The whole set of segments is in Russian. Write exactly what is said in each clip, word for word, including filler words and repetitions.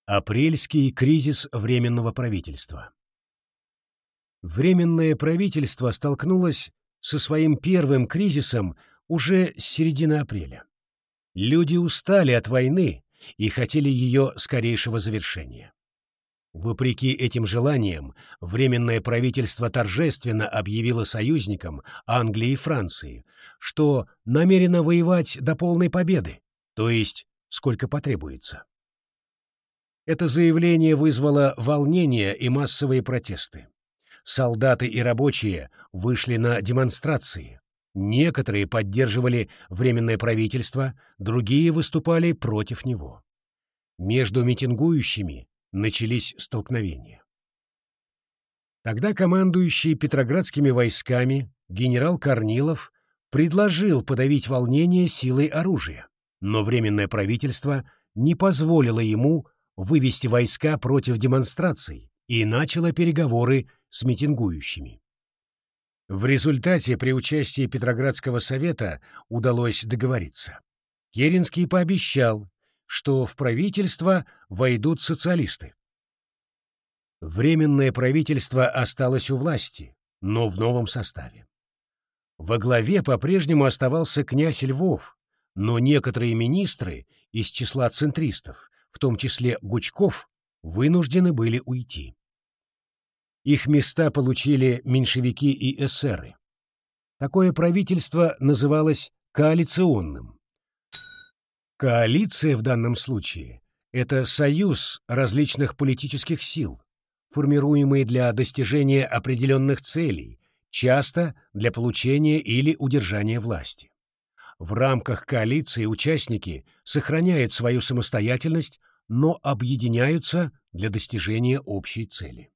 Апрельский кризис Временного правительства. Временное правительство столкнулось со своим первым кризисом уже с середины апреля. Люди устали от войны и хотели ее скорейшего завершения. Вопреки этим желаниям, Временное правительство торжественно объявило союзникам Англии и Франции, что намерено воевать до полной победы, то есть сколько потребуется. Это заявление вызвало волнения и массовые протесты. Солдаты и рабочие вышли на демонстрации. Некоторые поддерживали Временное правительство, другие выступали против него. Между митингующими начались столкновения. Тогда командующий Петроградскими войсками генерал Корнилов предложил подавить волнение силой оружия, но Временное правительство не позволило ему вывести войска против демонстраций и начало переговоры с митингующими. В результате при участии Петроградского совета удалось договориться. Керенский пообещал, что в правительство войдут социалисты. Временное правительство осталось у власти, но в новом составе. Во главе по-прежнему оставался князь Львов, но некоторые министры из числа центристов, в том числе Гучков, вынуждены были уйти. Их места получили меньшевики и эсеры. Такое правительство называлось коалиционным. Коалиция в данном случае – это союз различных политических сил, формируемый для достижения определенных целей, часто для получения или удержания власти. В рамках коалиции участники сохраняют свою самостоятельность, но объединяются для достижения общей цели.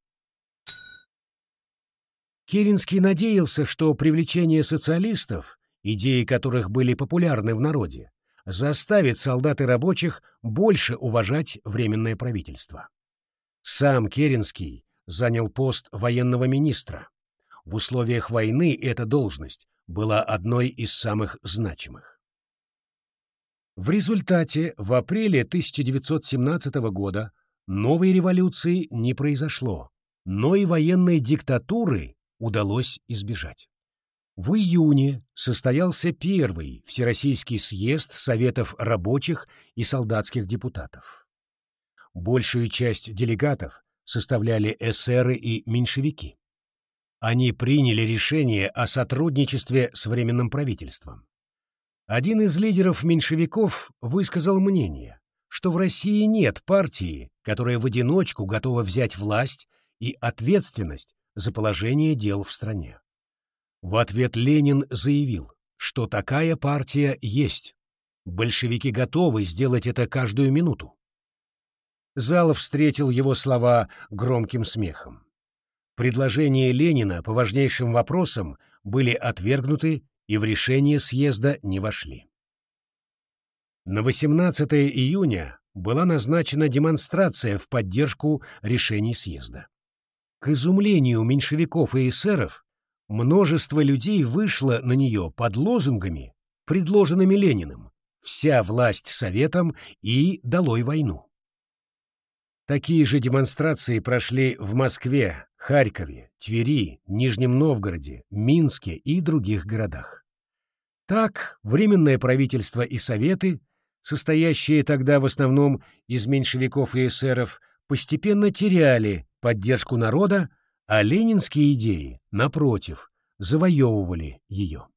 Керенский надеялся, что привлечение социалистов, идеи которых были популярны в народе, заставит солдат и рабочих больше уважать Временное правительство. Сам Керенский занял пост военного министра. В условиях войны эта должность была одной из самых значимых. В результате в апреле тысяча девятьсот семнадцатого года новой революции не произошло, но и военной диктатуры удалось избежать. В июне состоялся первый Всероссийский съезд Советов рабочих и солдатских депутатов. Большую часть делегатов составляли эсеры и меньшевики. Они приняли решение о сотрудничестве с Временным правительством. Один из лидеров меньшевиков высказал мнение, что в России нет партии, которая в одиночку готова взять власть и ответственность за положение дел в стране. В ответ Ленин заявил, что такая партия есть. Большевики готовы сделать это каждую минуту. Зал встретил его слова громким смехом. Предложения Ленина по важнейшим вопросам были отвергнуты и в решение съезда не вошли. На восемнадцатое июня была назначена демонстрация в поддержку решений съезда. К изумлению меньшевиков и эсеров, множество людей вышло на нее под лозунгами, предложенными Лениным: «Вся власть советам» и «Долой войну». Такие же демонстрации прошли в Москве, Харькове, Твери, Нижнем Новгороде, Минске и других городах. Так, Временное правительство и советы, состоящие тогда в основном из меньшевиков и эсеров, постепенно теряли поддержку народа, а ленинские идеи, напротив, завоевывали ее.